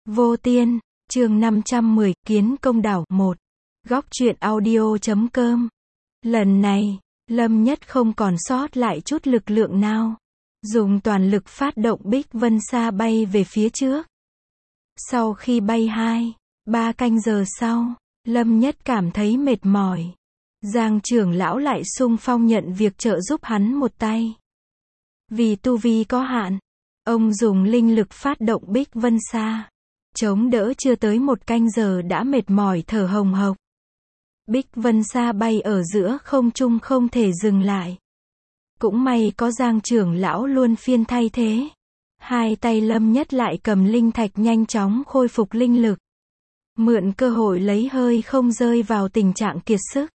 Vô Tiên, chương 510, Kiến Công Đảo 1. Góc truyện audio.com. Lần này, Lâm Nhất không còn sót lại chút lực lượng nào. Dùng toàn lực phát động Bích Vân Sa bay về phía trước. Sau khi bay 2-3 canh giờ sau, Lâm Nhất cảm thấy mệt mỏi. Giang trưởng lão lại xung phong nhận việc trợ giúp hắn một tay. Vì tu vi có hạn, ông dùng linh lực phát động Bích Vân Sa. Chống đỡ chưa tới 1 canh giờ đã mệt mỏi thở hồng hộc. Bích Vân Sa bay ở giữa không trung không thể dừng lại. Cũng may có Giang trưởng lão luôn phiên thay thế. Hai tay Lâm Nhất lại cầm linh thạch nhanh chóng khôi phục linh lực. Mượn cơ hội lấy hơi không rơi vào tình trạng kiệt sức.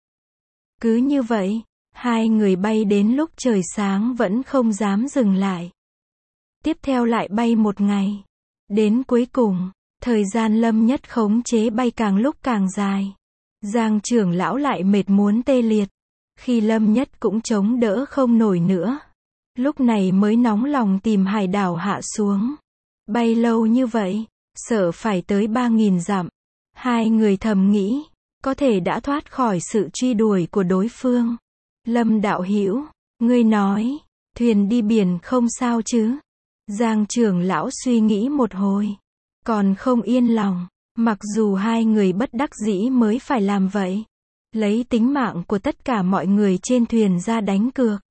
Cứ như vậy, hai người bay đến lúc trời sáng vẫn không dám dừng lại. Tiếp theo lại bay 1 ngày. Đến cuối cùng, thời gian Lâm Nhất khống chế bay càng lúc càng dài. Giang trưởng lão lại mệt muốn tê liệt. Khi Lâm Nhất cũng chống đỡ không nổi nữa. Lúc này mới nóng lòng tìm hải đảo hạ xuống. Bay lâu như vậy, sợ phải tới 3.000 dặm. Hai người thầm nghĩ, có thể đã thoát khỏi sự truy đuổi của đối phương. Lâm đạo hữu, ngươi nói, thuyền đi biển không sao chứ? Giang trưởng lão suy nghĩ một hồi. Còn không yên lòng, mặc dù hai người bất đắc dĩ mới phải làm vậy. Lấy tính mạng của tất cả mọi người trên thuyền ra đánh cược.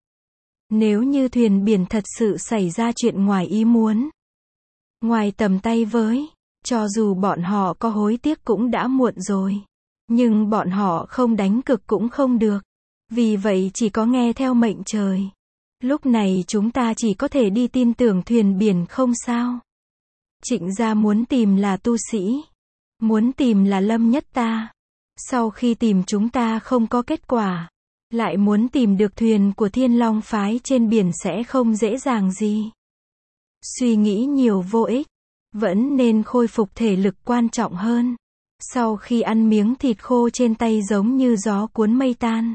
Nếu như thuyền biển thật sự xảy ra chuyện ngoài ý muốn, ngoài tầm tay với, cho dù bọn họ có hối tiếc cũng đã muộn rồi. Nhưng bọn họ không đánh cược cũng không được. Vì vậy chỉ có nghe theo mệnh trời. Lúc này chúng ta chỉ có thể đi tin tưởng thuyền biển không sao. Trịnh gia muốn tìm là tu sĩ. Muốn tìm là Lâm Nhất ta. Sau khi tìm chúng ta không có kết quả. Lại muốn tìm được thuyền của Thiên Long phái trên biển sẽ không dễ dàng gì. Suy nghĩ nhiều vô ích. Vẫn nên khôi phục thể lực quan trọng hơn. Sau khi ăn miếng thịt khô trên tay giống như gió cuốn mây tan.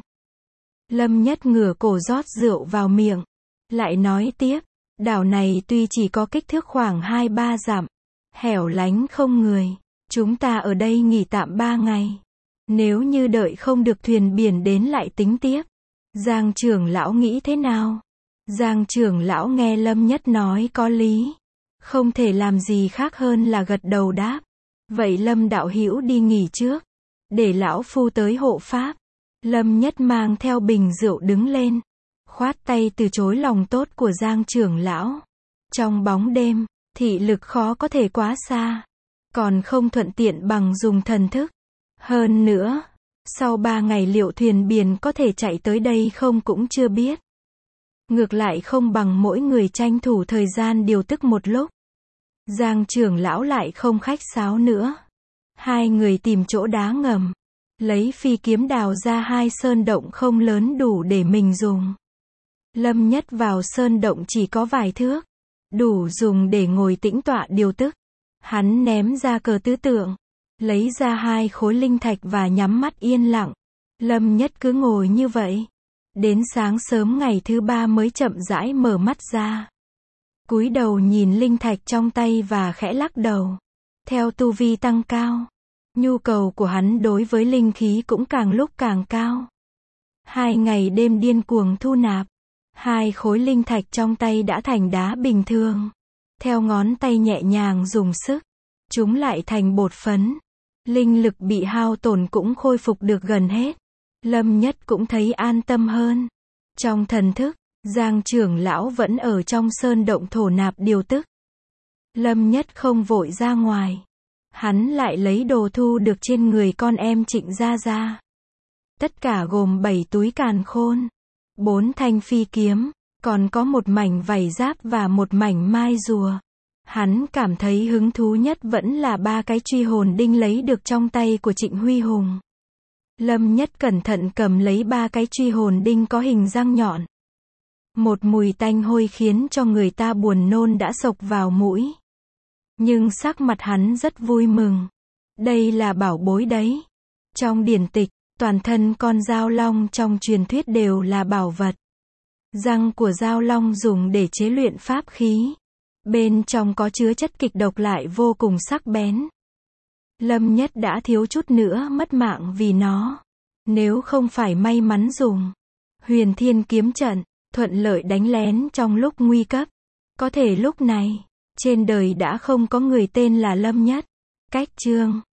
Lâm Nhất ngửa cổ rót rượu vào miệng. Lại nói tiếp, đảo này tuy chỉ có kích thước khoảng 2-3 dặm. Hẻo lánh không người. Chúng ta ở đây nghỉ tạm 3 ngày. Nếu như đợi không được thuyền biển đến lại tính tiếp. Giang trưởng lão nghĩ thế nào? Giang trưởng lão nghe Lâm Nhất nói có lý. Không thể làm gì khác hơn là gật đầu đáp. Vậy Lâm đạo hữu đi nghỉ trước. Để lão phu tới hộ pháp. Lâm Nhất mang theo bình rượu đứng lên. Khoát tay từ chối lòng tốt của Giang trưởng lão. Trong bóng đêm, thị lực khó có thể quá xa. Còn không thuận tiện bằng dùng thần thức. Hơn nữa, sau 3 ngày liệu thuyền biển có thể chạy tới đây không cũng chưa biết. Ngược lại không bằng mỗi người tranh thủ thời gian điều tức một lúc. Giang trưởng lão lại không khách sáo nữa. Hai người tìm chỗ đá ngầm. Lấy phi kiếm đào ra 2 sơn động không lớn đủ để mình dùng. Lâm Nhất vào sơn động chỉ có vài thước. Đủ dùng để ngồi tĩnh tọa điều tức. Hắn ném ra cờ tứ tượng. Lấy ra 2 khối linh thạch và nhắm mắt yên lặng. Lâm Nhất cứ ngồi như vậy. Đến sáng sớm ngày thứ 3 mới chậm rãi mở mắt ra. Cúi đầu nhìn linh thạch trong tay và khẽ lắc đầu. Theo tu vi tăng cao, nhu cầu của hắn đối với linh khí cũng càng lúc càng cao. 2 ngày đêm điên cuồng thu nạp. 2 khối linh thạch trong tay đã thành đá bình thường. Theo ngón tay nhẹ nhàng dùng sức, chúng lại thành bột phấn. Linh lực bị hao tổn cũng khôi phục được gần hết. Lâm Nhất cũng thấy an tâm hơn. Trong thần thức, Giang trưởng lão vẫn ở trong sơn động thổ nạp điều tức. Lâm Nhất không vội ra ngoài. Hắn lại lấy đồ thu được trên người con em Trịnh gia ra. Tất cả gồm 7 túi càn khôn, 4 thanh phi kiếm, còn có 1 mảnh vảy giáp và 1 mảnh mai rùa. Hắn cảm thấy hứng thú nhất vẫn là 3 cái truy hồn đinh lấy được trong tay của Trịnh Huy Hùng. Lâm Nhất cẩn thận cầm lấy 3 cái truy hồn đinh có hình răng nhọn. Một mùi tanh hôi khiến cho người ta buồn nôn đã xộc vào mũi. Nhưng sắc mặt hắn rất vui mừng. Đây là bảo bối đấy. Trong điển tịch, toàn thân con dao long trong truyền thuyết đều là bảo vật. Răng của dao long dùng để chế luyện pháp khí. Bên trong có chứa chất kịch độc lại vô cùng sắc bén. Lâm Nhất đã thiếu chút nữa mất mạng vì nó. Nếu không phải may mắn dùng Huyền Thiên kiếm trận, thuận lợi đánh lén trong lúc nguy cấp, có thể lúc này, trên đời đã không có người tên là Lâm Nhất. Cách chương